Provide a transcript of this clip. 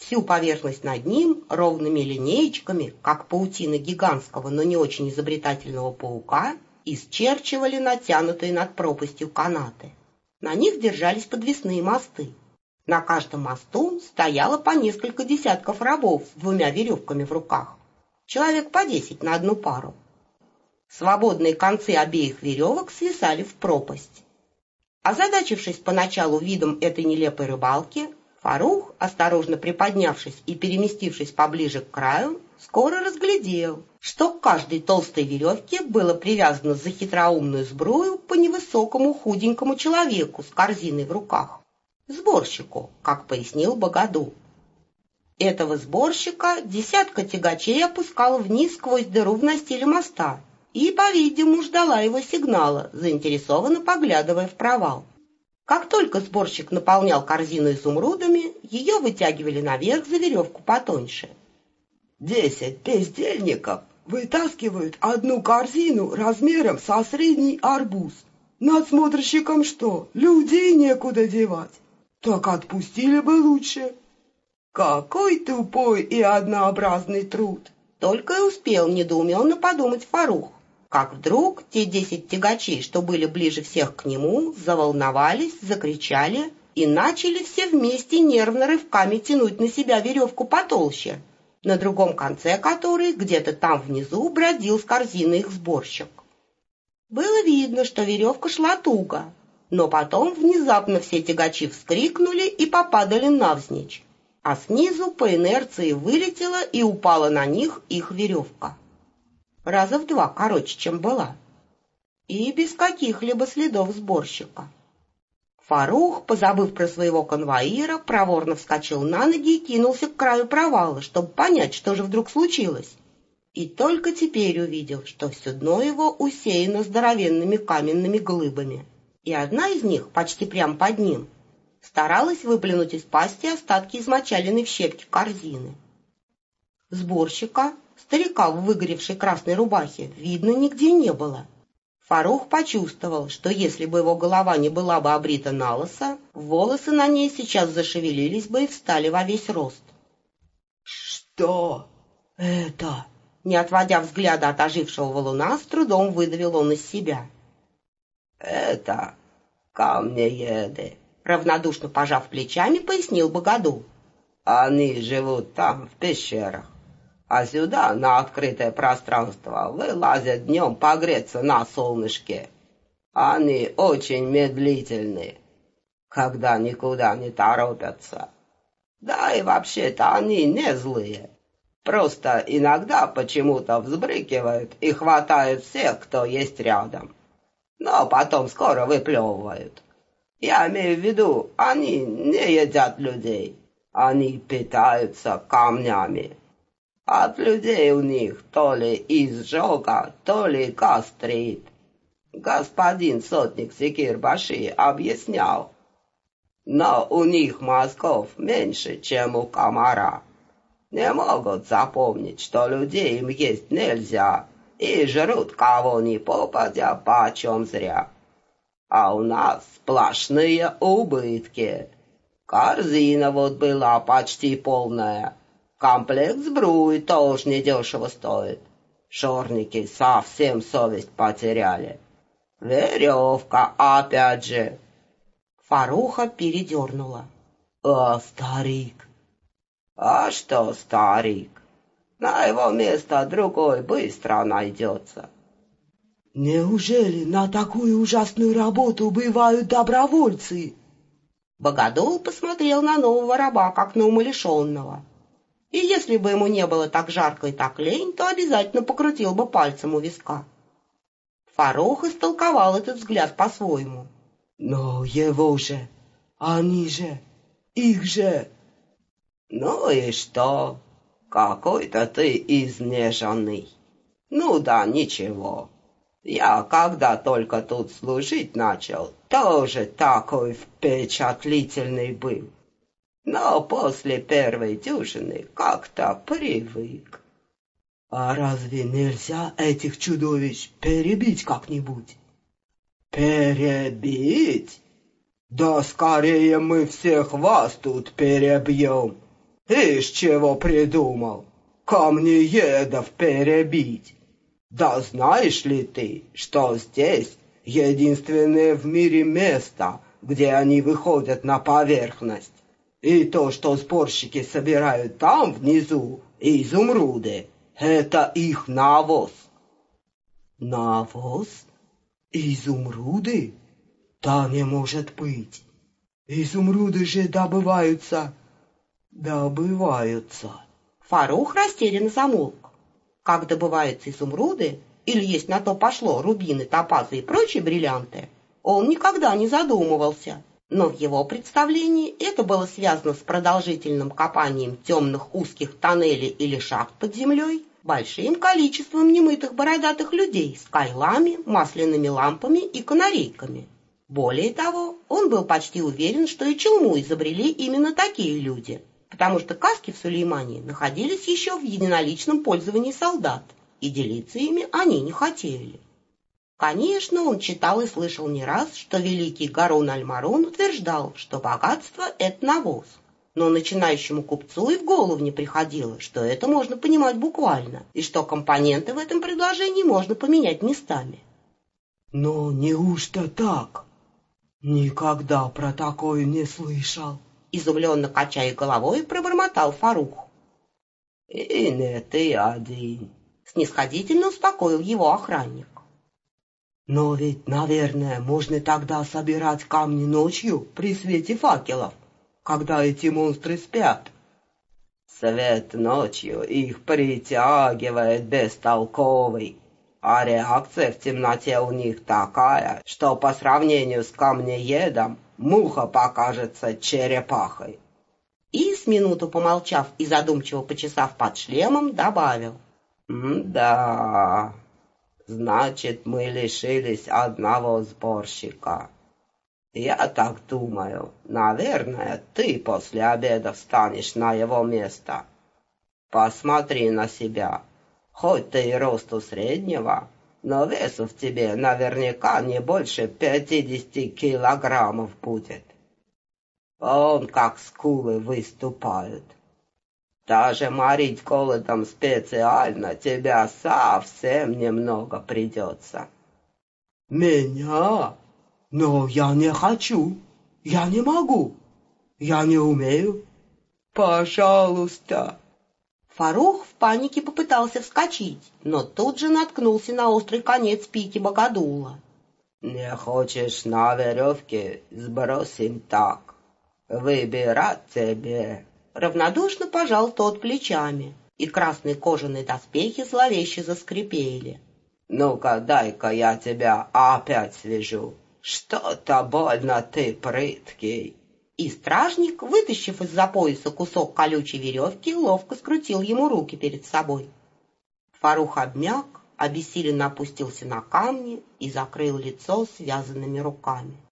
Всю поверхность над ним ровными линеечками, как паутина гигантского, но не очень изобретательного паука, исчерчивали натянутые над пропастью канаты. На них держались подвесные мосты. На каждом мосту стояло по несколько десятков рабов с двумя веревками в руках. Человек по 10 на одну пару. Свободные концы обеих веревок свисали в пропасть. Озадачившись поначалу видом этой нелепой рыбалки, Фарух, осторожно приподнявшись и переместившись поближе к краю, скоро разглядел, что к каждой толстой веревке было привязано за хитроумную сбрую по невысокому худенькому человеку с корзиной в руках. Сборщику, как пояснил Богодул. Этого сборщика десятка тягачей опускала вниз сквозь дыру в настиле моста и, по-видимому, ждала его сигнала, заинтересованно поглядывая в провал. Как только сборщик наполнял корзину изумрудами, ее вытягивали наверх за веревку потоньше. 10 бездельников вытаскивают одну корзину размером со средний арбуз. Надсмотрщикам что, людей некуда девать? Так отпустили бы лучше. Какой тупой и однообразный труд! Только и успел недоуменно подумать Фарух, как вдруг те 10 тягачей, что были ближе всех к нему, заволновались, закричали и начали все вместе нервно рывками тянуть на себя веревку потолще, на другом конце которой где-то там внизу бродил с корзиной их сборщик. Было видно, что веревка шла туго, но потом внезапно все тягачи вскрикнули и попадали навзничь, а снизу по инерции вылетела и упала на них их веревка. Раза в 2 короче, чем была, и без каких-либо следов сборщика. Фарух, позабыв про своего конвоира, проворно вскочил на ноги и кинулся к краю провала, чтобы понять, что же вдруг случилось. И только теперь увидел, что все дно его усеяно здоровенными каменными глыбами, и одна из них, почти прямо под ним, старалась выплюнуть из пасти остатки измочаленной в щепки корзины. Сборщика, старика в выгоревшей красной рубахе, видно нигде не было. Фарух почувствовал, что если бы его голова не была бы обрита налысо, волосы на ней сейчас зашевелились бы и встали во весь рост. «Что это?» Не отводя взгляда от ожившего валуна, с трудом выдавил он из себя. «Это камнееды», — равнодушно пожав плечами, пояснил Богодул. «Они живут там, в пещерах, а сюда, на открытое пространство, вылазят днем погреться на солнышке. Они очень медлительны, когда никуда не торопятся. Да и вообще-то они не злые. Просто иногда почему-то взбрыкивают и хватают всех, кто есть рядом. Но потом скоро выплевывают. Я имею в виду, они не едят людей. Они питаются камнями. От людей у них то ли изжога, то ли гастрит. Господин сотник Секир-Баши объяснял. Но у них мозгов меньше, чем у комара. Не могут запомнить, что людей им есть нельзя, и жрут кого ни попадя почем зря. А у нас сплошные убытки. Корзина вот была почти полная. Комплект сбруи тоже недешево стоит. Шорники совсем совесть потеряли. Веревка опять же. Фаруха передернула. А старик? А что старик? На его место другой быстро найдется. Неужели на такую ужасную работу бывают добровольцы? Богодул посмотрел на нового раба, как на умалишенного. И если бы ему не было так жарко и так лень, то обязательно покрутил бы пальцем у виска. Фарух истолковал этот взгляд по-своему. Но его же, они же, их же. Ну и что? Какой-то ты изнеженный. Ну да, ничего. Я, когда только тут служить начал, тоже такой впечатлительный был. Но после первой дюжины как-то привык. А разве нельзя этих чудовищ перебить как-нибудь? Перебить? Да скорее мы всех вас тут перебьем. Ишь, чего придумал? Камнеедов перебить. Да знаешь ли ты, что здесь единственное в мире место, где они выходят на поверхность? И то, что сборщики собирают там внизу, изумруды, это их навоз. Навоз? Изумруды? Да не может быть. Изумруды же добываются. Фарух растерянно замолк. Как добываются изумруды, или есть на то пошло рубины, топазы и прочие бриллианты, он никогда не задумывался. Но в его представлении это было связано с продолжительным копанием темных узких тоннелей или шахт под землей, большим количеством немытых бородатых людей с кайлами, масляными лампами и канарейками. Более того, он был почти уверен, что и челму изобрели именно такие люди, потому что каски в Сулеймании находились еще в единоличном пользовании солдат, и делиться ими они не хотели. Конечно, он читал и слышал не раз, что великий Гарун аль-Марун утверждал, что богатство — это навоз. Но начинающему купцу и в голову не приходило, что это можно понимать буквально, и что компоненты в этом предложении можно поменять местами. Но неужто так? Никогда про такое не слышал. Изумленно качая головой, пробормотал Фарух. И не ты один. Снисходительно успокоил его охранник. Но ведь, наверное, можно тогда собирать камни ночью при свете факелов, когда эти монстры спят. Свет ночью их притягивает бестолковый, а реакция в темноте у них такая, что по сравнению с камнеедом муха покажется черепахой. И, с минуту помолчав и задумчиво почесав под шлемом, добавил. Да, значит, мы лишились одного сборщика. Я так думаю, наверное, ты после обеда встанешь на его место. Посмотри на себя. Хоть ты и росту среднего, но весу в тебе наверняка не больше 50 килограммов будет. Он как скулы выступают. Даже морить голодом специально тебя совсем немного придется. Меня? Но я не хочу. Я не могу. Я не умею. Пожалуйста. Фарух в панике попытался вскочить, но тут же наткнулся на острый конец пики Богодула. Не хочешь на веревке? Сбросим так. Выбирать тебе. Равнодушно пожал тот плечами, и красные кожаные доспехи зловеще заскрипели. Ну-ка, дай-ка я тебя опять свяжу. Что-то больно ты прыткий. И стражник, вытащив из-за пояса кусок колючей веревки, ловко скрутил ему руки перед собой. Фарух обмяк, обессиленно опустился на камни и закрыл лицо связанными руками.